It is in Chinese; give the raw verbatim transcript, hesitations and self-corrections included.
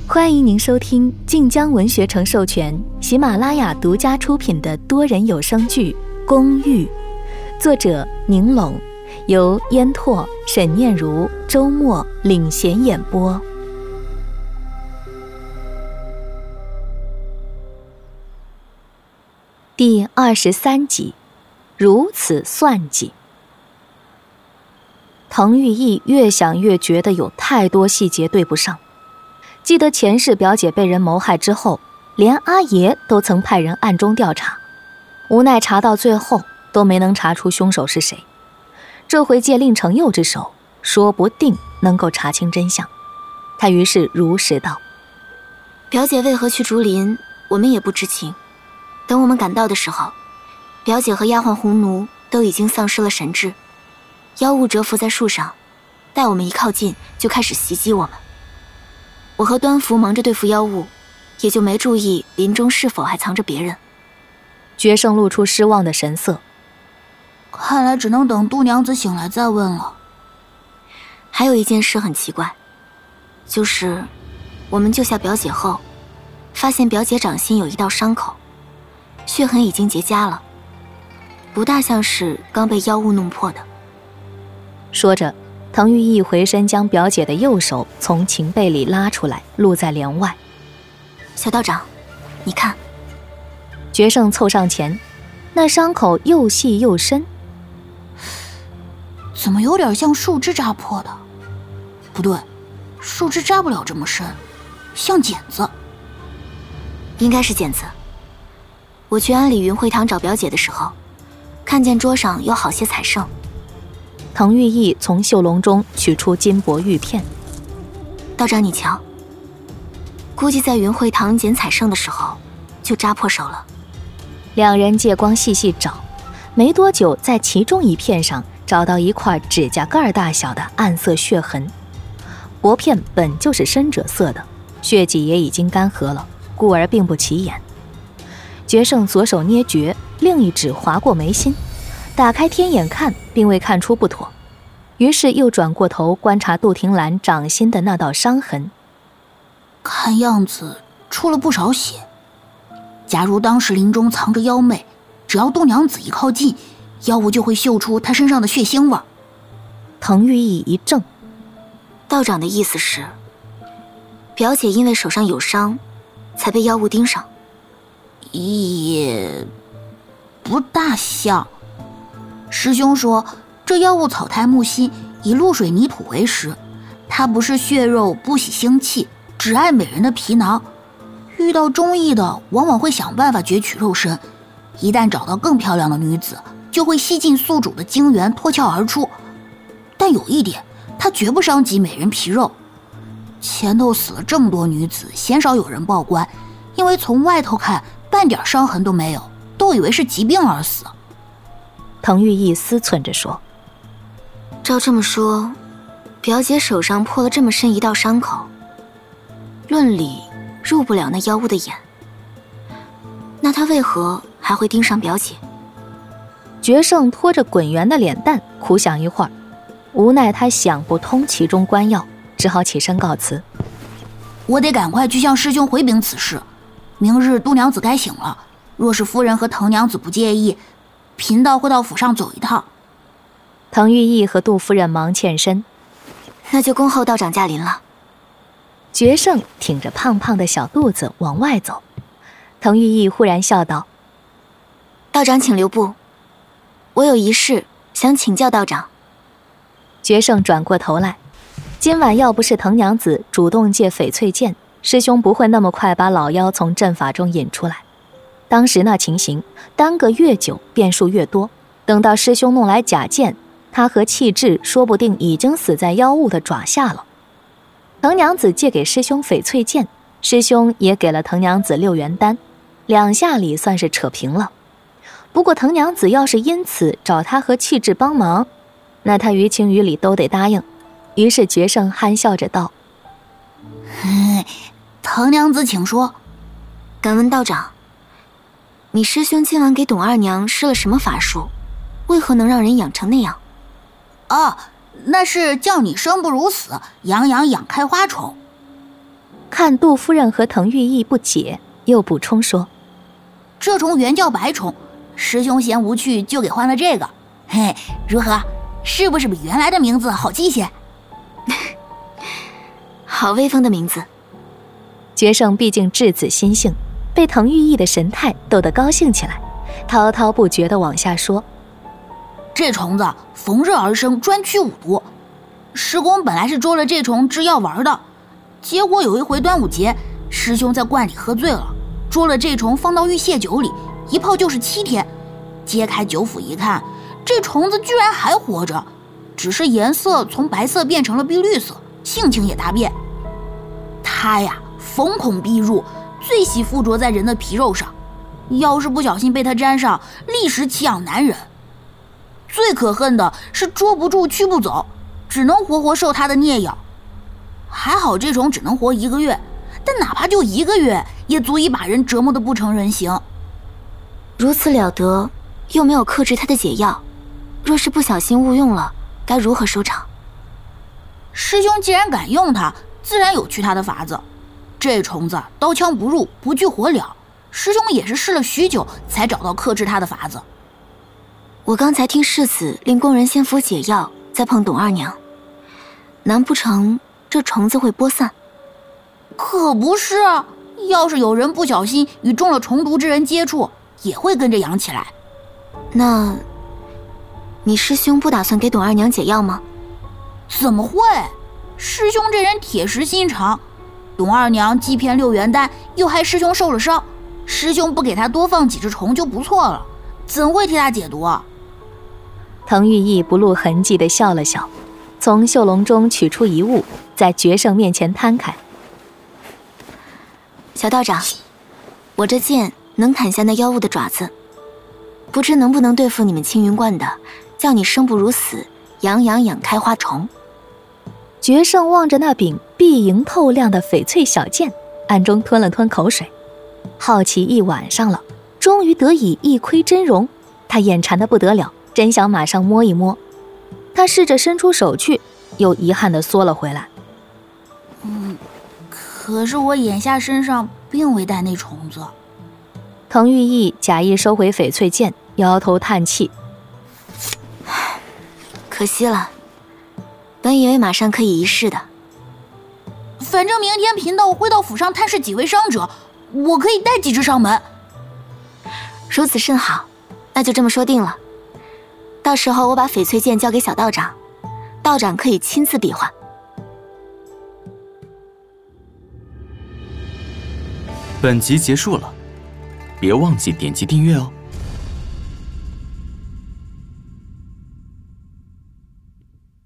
欢迎您收听晋江文学城授权、喜马拉雅独家出品的多人有声剧《公寓》，作者宁拢，由烟拓、沈念如、周末领衔演播。第二十三集，如此算计。滕玉义越想越觉得有太多细节对不上。记得前世表姐被人谋害之后，连阿爷都曾派人暗中调查，无奈查到最后都没能查出凶手是谁。这回借令程佑之手，说不定能够查清真相。他于是如实道： 表姐为何去竹林，我们也不知情。等我们赶到的时候，表姐和丫鬟红奴都已经丧失了神智，妖物蛰伏在树上，待我们一靠近就开始袭击我们。我和端福忙着对付妖物，也就没注意林中是否还藏着别人。 决胜露出失望的神色， 看来只能等杜娘子醒来再问了。 还有一件事很奇怪，就是我们救下表姐后，发现表姐掌心有一道伤口，血痕已经结痂了，不大像是刚被妖物弄破的。 说着，滕玉义回身将表姐的右手从琴背里拉出来，露在帘外。 小道长，你看。 决胜凑上前，那伤口又细又深， 怎么有点像树枝扎破的？不对，树枝扎不了这么深，像剪子。 应该是剪子。我去安里云会堂找表姐的时候，看见桌上有好些彩圣。 滕玉义从袖笼中取出金箔玉片。 道长你瞧，估计在云会堂捡彩圣的时候就扎破手了。 两人借光细细找，没多久在其中一片上找到一块指甲盖大小的暗色血痕。薄片本就是深赭色的，血迹也已经干涸了，故而并不起眼。决胜左手捏诀，另一指划过眉心，打开天眼看，并未看出不妥，于是又转过头观察杜婷兰掌心的那道伤痕。 看样子出了不少血。假如当时林中藏着妖魅，只要杜娘子一靠近，妖物就会嗅出她身上的血腥味。 滕玉义一怔， 道长的意思是，表姐因为手上有伤，才被妖物盯上？ 也不大像。师兄说，这妖物草苔木心，以露水泥土为食，它不是血肉，不喜腥气，只爱美人的皮囊。遇到中意的，往往会想办法攫取肉身，一旦找到更漂亮的女子，就会吸尽宿主的精元，脱壳而出。但有一点，它绝不伤及美人皮肉。前头死了这么多女子，鲜少有人报官，因为从外头看，半点伤痕都没有，都以为是疾病而死。 滕玉义思忖着说： 照这么说，表姐手上破了这么深一道伤口，论理入不了那妖物的眼，那他为何还会盯上表姐？ 决胜拖着滚圆的脸蛋苦想一会儿，无奈他想不通其中关要，只好起身告辞。 我得赶快去向师兄回禀此事，明日杜娘子该醒了，若是夫人和滕娘子不介意，贫道会到府上走一趟。 滕玉义和杜夫人忙欠身。 那就恭候道长驾临了。 决胜挺着胖胖的小肚子往外走，滕玉义忽然笑道： 道长请留步，我有一事想请教道长。 决胜转过头来，今晚要不是滕娘子主动借翡翠剑，师兄不会那么快把老妖从阵法中引出来。当时那情形，耽搁越久变数越多，等到师兄弄来假剑，他和气质说不定已经死在妖物的爪下了。滕娘子借给师兄翡翠剑，师兄也给了滕娘子六元丹，两下里算是扯平了。不过滕娘子要是因此找他和气质帮忙，那他于情于理都得答应。于是决胜憨笑着道： 滕娘子请说。 敢问道长，你师兄今晚给董二娘施了什么法术，为何能让人养成那样？ 啊，那是叫你生不如死，养养养开花虫。 看杜夫人和滕玉意不解，又补充说：“ 这虫原叫白虫，师兄嫌无趣，就给换了这个。嘿，如何？是不是比原来的名字好记些？” 好威风的名字。 决胜毕竟稚子心性，被滕玉意的神态逗得高兴起来，滔滔不绝地往下说：“ 这虫子逢热而生，专驱五毒。师公本来是捉了这虫制药玩的，结果有一回端午节，师兄在观里喝醉了，捉了这虫放到玉蟹酒里，一泡就是七天。揭开酒釜一看，这虫子居然还活着，只是颜色从白色变成了碧绿色，性情也大变。它呀，逢孔必入，最喜附着在人的皮肉上，要是不小心被它沾上，立时奇痒难忍。最可恨的是捉不住驱不走，只能活活受它的孽咬。还好这虫只能活一个月，但哪怕就一个月，也足以把人折磨得不成人形。 如此了得，又没有克制它的解药，若是不小心误用了，该如何收场？ 师兄既然敢用它，自然有驱它的法子。这虫子刀枪不入，不惧火燎，师兄也是试了许久，才找到克制它的法子。 我刚才听世子令工人先服解药，再碰董二娘，难不成这虫子会播散？ 可不是，要是有人不小心与中了虫毒之人接触，也会跟着痒起来。 那你师兄不打算给董二娘解药吗？ 怎么会？师兄这人铁石心肠，董二娘既骗六元丹，又害师兄受了伤，师兄不给他多放几只虫就不错了，怎会替他解毒啊？ 滕玉意不露痕迹地笑了笑，从袖笼中取出一物，在决胜面前摊开。 小道长，我这剑能砍下那妖物的爪子，不知能不能对付你们青云观的叫你生不如死，痒痒痒开花虫。 决胜望着那柄碧莹透亮的翡翠小剑，暗中吞了吞口水。好奇一晚上了，终于得以一窥真容，他眼馋得不得了，真想马上摸一摸。他试着伸出手去，又遗憾地缩了回来。 嗯，可是我眼下身上并未带那虫子。 滕玉意假意收回翡翠剑，摇头叹气：“ 可惜了，本以为马上可以一试的。 反正明天贫道会到府上探视几位伤者，我可以带几只上门。” 如此甚好，那就这么说定了。到时候我把翡翠剑交给小道长，道长可以亲自比划。 本集结束了，别忘记点击订阅哦。